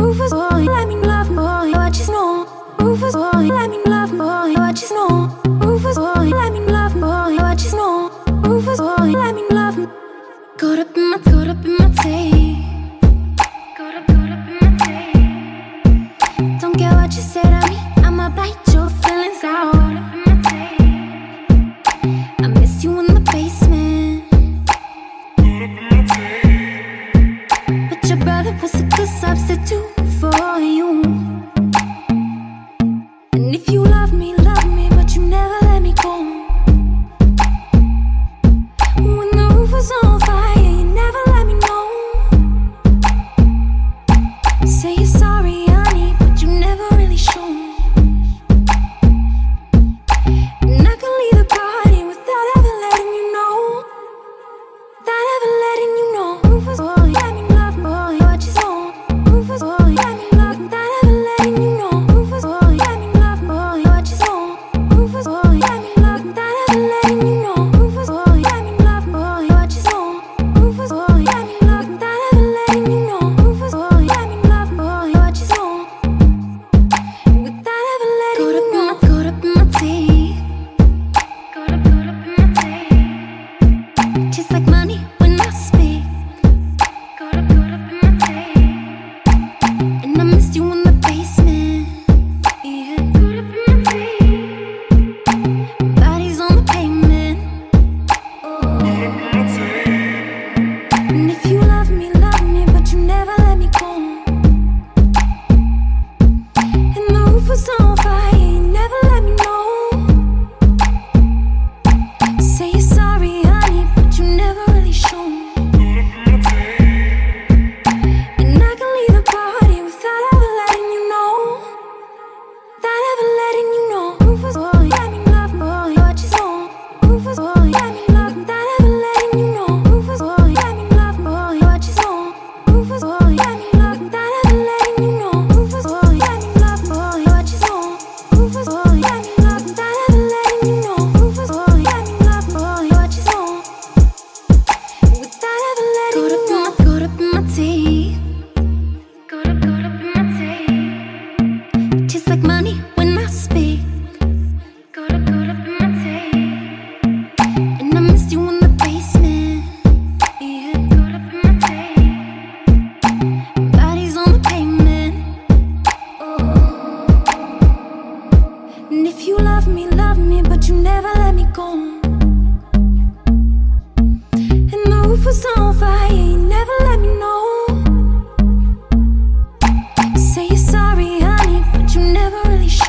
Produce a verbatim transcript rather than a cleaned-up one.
Rufus boy, let me love boy, what you know. Rufus boy, let me love boy, what you know. Rufus boy, let me love boy, what you know. Rufus boy, let me love. Caught up in my, caught up in my tape. Caught up, caught up in my tape. Don't care what you say to me, I'ma bite your feelings out. Caught up in my tape. I miss you in the basement. Caught up in my tape. But your brother was a good substitute for you. And if you love me, love me, but you never let me go. When the roof was on fire, you never let me know. Say you're sorry, honey, but you never really show. And I can leave the party without ever letting you know. Without ever letting you know. Rufus boy, let me love boy, what you know. Rufus boy, let me love, without ever letting you know. Rufus boy, let me love boy, what you know. Rufus boy, let me love, without ever letting you know. Rufus boy, let me love boy, what you know. Rufus boy, let me love, without ever letting you know. Rufus boy, let me love boy, what you know. Without ever letting you know. Caught up in my teeth. Caught up, caught up in my teeth. Just like money when I speak. Caught up, caught up in my teeth. And I missed you in the basement. Yeah. Caught up in my teeth. Bodies on the pavement. Oh. And if you love me, love me, but you never let me go. And the roof was on fire, you never let me know. Say you're sorry, honey, but you never really show. And I can leave the party without ever letting you know. Without ever letting you know. Rufus boy, let me love boy, what you know. Rufus boy, let me love, without ever letting you know. Rufus boy, let me love boy, what you know. Rufus boy, let me love, without ever letting you know. Rufus boy, let me love boy, what you know. Rufus boy, let me love, without ever letting you know. Rufus boy, let me love boy, what you know. Without ever letting you know. Caught up in my teeth. Caught up, caught up in my teeth. Just like money when I speak. Caught up, caught up in my teeth. And I missed you in the basement. Yeah. Caught up in my teeth. Bodies on the pavement. Oh. And if you love me, love me, but you never let me go. And the roof was on fire, you never let me know. Say you're sorry, honey, but you never really show.